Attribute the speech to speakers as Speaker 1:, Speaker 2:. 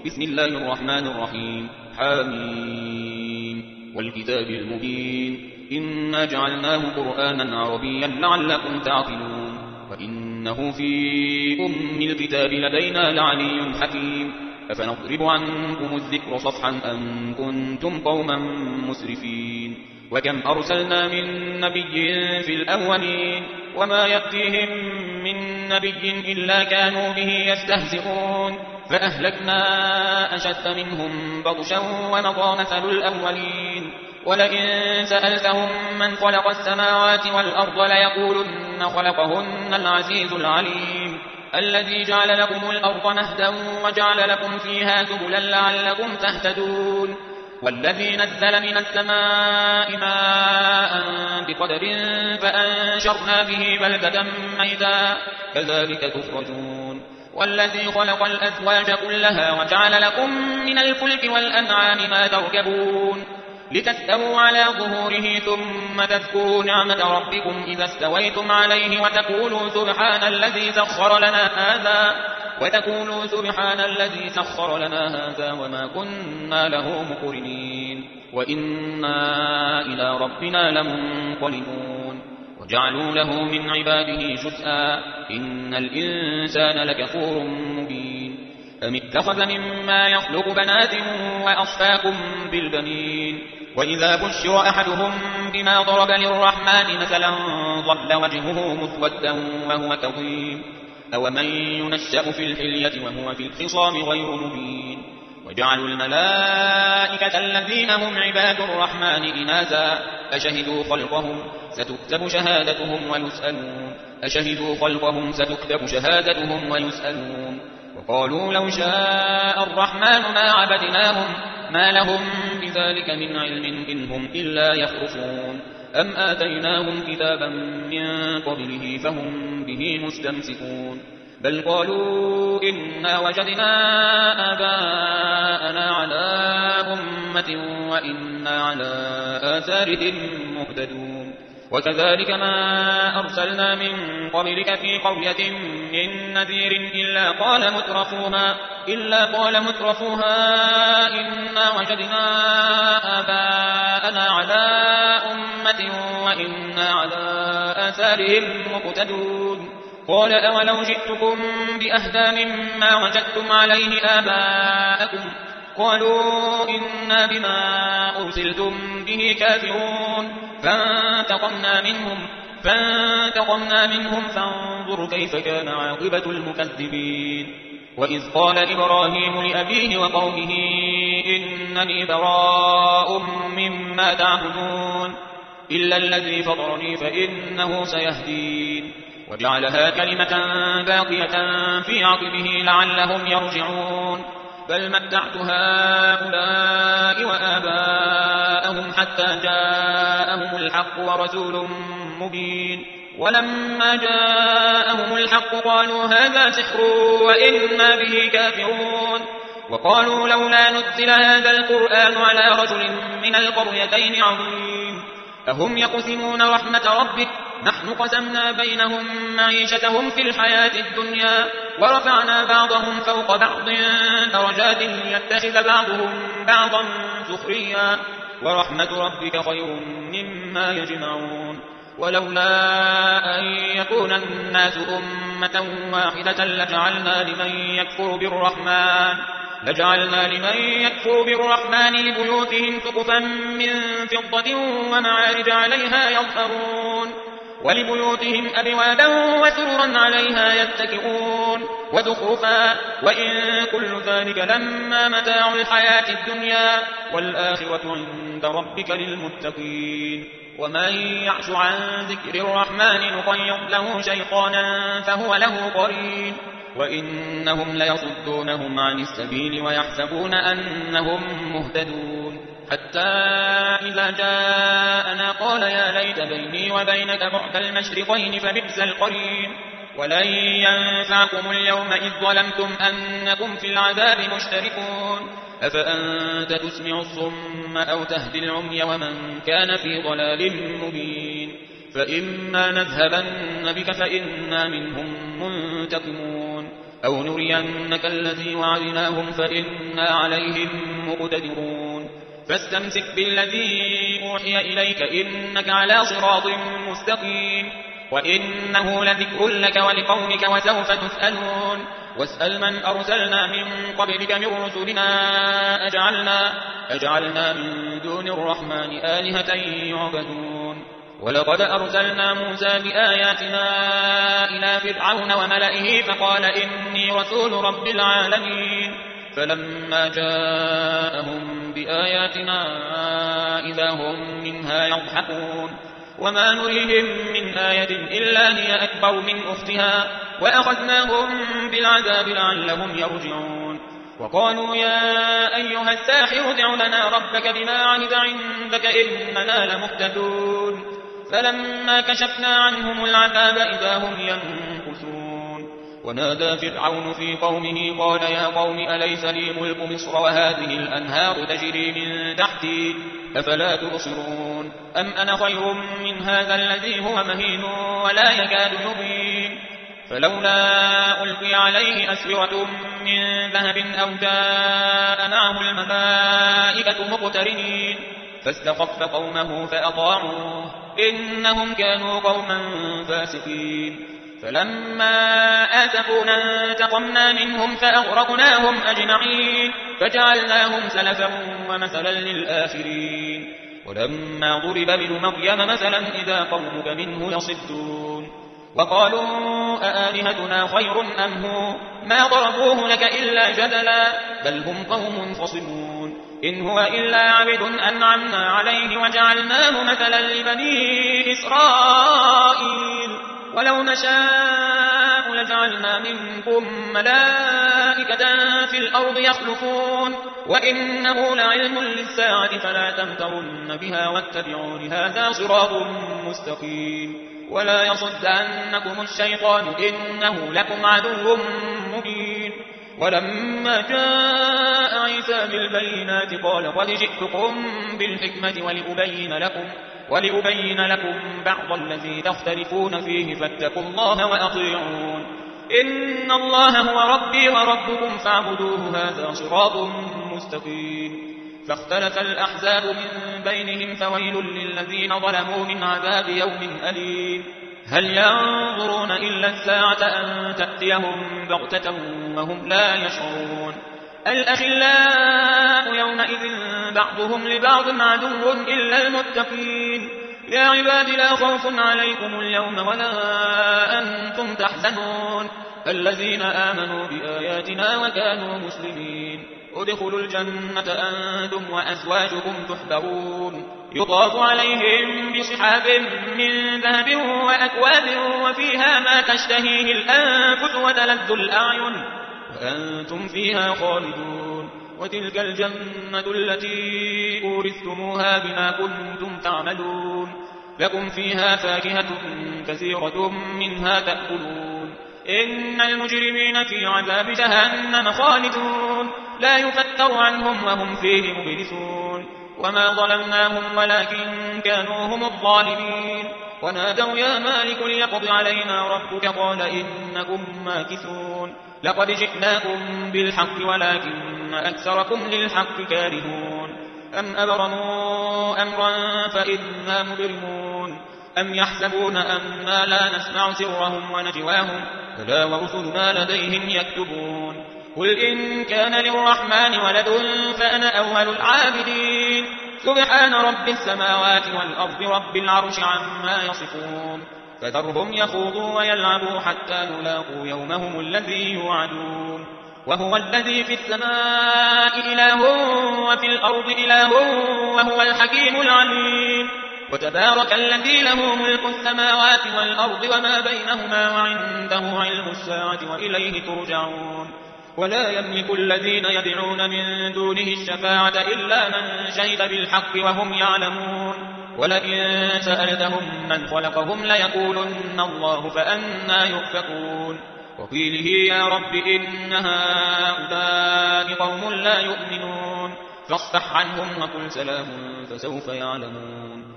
Speaker 1: بسم الله الرحمن الرحيم. حميم والكتاب المبين إنا جعلناه قرآنا عربيا لعلكم تعقلون وإنه في الكتاب لدينا لعلي حكيم أفنضرب عنكم الذكر صفحا أن كنتم قوما مسرفين وكم أرسلنا من نبي في الأولين وما يأتيهم من نبي إلا كانوا به يستهزئون فأهلكنا أشد منهم بطشا ومضى مثل الأولين ولئن سألتهم من خلق السماوات والأرض ليقولن خلقهن العزيز العليم الذي جعل لكم الأرض مهدا وجعل لكم فيها سبلا لعلكم تهتدون والذي نزل من السماء ماء بقدر فأنشرنا به بلدة ميتا كذلك تخرجون والذي خلق الأزواج كلها وجعل لكم من الفلك والأنعام ما تركبون لتستووا على ظهوره ثم تذكروا نعمة ربكم إذا استويتم عليه وتقولوا سبحان الذي سخر لنا هذا وما كنا له مقرنين وإنا إلى ربنا لمنقلبون وجعلوا له من عباده جزءا إن الإنسان لكفور مبين أم اتخذ مما يخلق بنات وأصفاكم بالبنين وإذا بشر أحدهم بما ضرب للرحمن مثلا ظل وجهه مسودا وهو كظيم أومن ينشأ في الحلية وهو في الخصام غير مبين وجعلوا الملائكة الذين هم عباد الرحمن إناثا أشهدوا خلقهم ستكتب شهادتهم ويسألون وقالوا لو شاء الرحمن ما عبدناهم ما لهم بذلك من علم إن هم إلا يخرصون أم آتيناهم كتابا من قبله فهم به مستمسكون بل قالوا إنا وجدنا آباءنا على أمة وإنا على آثارهم مهتدون وكذلك ما أرسلنا من قبلك في قرية من نذير إلا قال مترفوها إنا وجدنا آباءنا على أمة وإنا على آثارهم مقتدون قال أولو جئتكم بأهدى مما وجدتم عليه آباءكم قالوا إنا بما أرسلتم به كافرون فانتقمنا منهم فانظر كيف كان عاقبة المكذبين وإذ قال إبراهيم لأبيه وقومه إنني براء مما تعبدون إلا الذي فطرني فإنه سيهدين وجعلها كلمة باقية في عقبه لعلهم يرجعون بل متعت هؤلاء وآباءهم حتى جاءهم الحق ورسول مبين ولما جاءهم الحق قالوا هذا سحر وإنا به كافرون وقالوا لولا نزل هذا القرآن على رجل من القريتين عظيم أهم يقسمون رحمة ربك نحن قسمنا بينهم معيشتهم في الحياة الدنيا ورفعنا بعضهم فوق بعض درجات ليتخذ بعضهم بعضا سخريا ورحمة ربك خير مما يجمعون ولولا أن يكون الناس أمة واحدة لجعلنا لمن يكفر بالرحمن لبيوتهم سقفا من فضة ومعارج عليها يظهرون ولبيوتهم أبوابا وسررا عليها يتكئون وزخرفا وإن كل ذلك لما متاع الحياة الدنيا والآخرة عند ربك للمتقين ومن يعش عن ذكر الرحمن نقيض له شيطانا فهو له قرين وإنهم ليصدونهم عن السبيل ويحسبون أنهم مهتدون حتى إذا جاءنا قال يا ليت بيني وبينك بعد المشرقين فبئس القرين ولن ينفعكم اليوم إذ ظلمتم أنكم في العذاب مشتركون أفأنت تسمع الصم أو تهدي العمي ومن كان في ضلال مبين فإما نذهبن بك فإنا منهم منتقمون أو نرينك الذي وعدناهم فإنا عليهم مقتدرون فاستمسك بالذي أوحي إليك إنك على صراط مستقيم وإنه لذكر لك ولقومك وسوف تسألون واسأل من أرسلنا من قبلك من رسلنا أجعلنا من دون الرحمن آلهة يعبدون ولقد أرسلنا موسى بآياتنا إلى فرعون وملئه فقال إني رسول رب العالمين فلما جاءهم بآياتنا إذا هم منها يضحكون وما نريهم من آية إلا هي أكبر من أختها وأخذناهم بالعذاب لعلهم يرجعون وقالوا يا أيها الساحر ادع لنا ربك بما عهد عندك إننا لمهتدون فلما كشفنا عنهم العذاب إذا هم ينكثون ونادى فرعون في قومه قال يا قوم أليس لي ملك مصر وهذه الأنهار تجري من تحتي أفلا تبصرون أم أنا خير من هذا الذي هو مهين ولا يكاد يبين فلولا ألقي عليه أسورة من ذهب أو جاء معه الملائكة مقترنين فاستخف قومه فأطاعوه إنهم كانوا قوما فاسقين فلما آسفونا انتقمنا منهم فأغرقناهم أجمعين فجعلناهم سلفا ومثلا للآخرين ولما ضرب ابن مريم مثلا إذا قومك منه يصدون وقالوا أآلهتنا خير أم هو ما ضربوه لك إلا جدلا بل هم قوم خصمون إن هو إلا عبد أنعمنا عليه وجعلناه مثلا لبني إسرائيل ولو نشاء لجعلنا منكم ملائكة في الأرض يخلفون وإنه لعلم للساعة فلا تمترن بها واتبعون هذا صراط مستقيم ولا يصدعنكم الشيطان إنه لكم عدو مبين ولما جاء عيسى بالبينات قال قد جئتكم بالحكمة ولأبين لكم بعض الذي تختلفون فيه فاتقوا الله وأطيعون إن الله هو ربي وربكم فاعبدوه هذا صراط مستقيم فاختلف الأحزاب من بينهم فويل للذين ظلموا من عذاب يوم أليم هل ينظرون إلا الساعة أن تأتيهم بغتة وهم لا يشعرون الأخلاء يومئذ بعضهم لبعض عدو إلا المتقين يا عباد لا خوف عليكم اليوم ولا أنتم تحزنون الذين آمنوا بآياتنا وكانوا مسلمين ادخلوا الجنة أنتم وأزواجكم تحبرون يطاف عليهم بصحاب من ذهب وأكواب وفيها ما تشتهيه الأنفس وتلذ الأعين وأنتم فيها خالدون وتلك الجنة التي أورثتموها بما كنتم تعملون لكم فيها فاكهة كثيرة منها تأكلون إن المجرمين في عذاب جهنم خالدون لا يفتر عنهم وهم فيه مبلسون وما ظلمناهم ولكن كانوا هم الظالمين ونادوا يا مالك ليقض علينا ربك قال إنكم ماكثون لقد جئناكم بالحق ولكن أكثركم للحق كارهون أم أبرموا أمرا فإنا مبرمون أم يحسبون أنا لا نسمع سرهم ونجواهم بلى ورسلنا لديهم يكتبون قل إن كان للرحمن ولد فأنا أول العابدين سبحان رب السماوات والأرض رب العرش عما يصفون فذرهم يخوضوا ويلعبوا حتى يلاقوا يومهم الذي يوعدون وهو الذي في السماء إله وفي الأرض إله وهو الحكيم العليم وتبارك الذي له ملك السماوات والأرض وما بينهما وعنده علم الساعة وإليه ترجعون ولا يملك الذين يدعون من دونه الشفاعة إلا من شهد بالحق وهم يعلمون ولئن سألتهم من خلقهم ليقولن الله فأنى يؤفكون وقيله يا رب إن هؤلاء قوم لا يؤمنون فاصفح عنهم وقل سلام فسوف يعلمون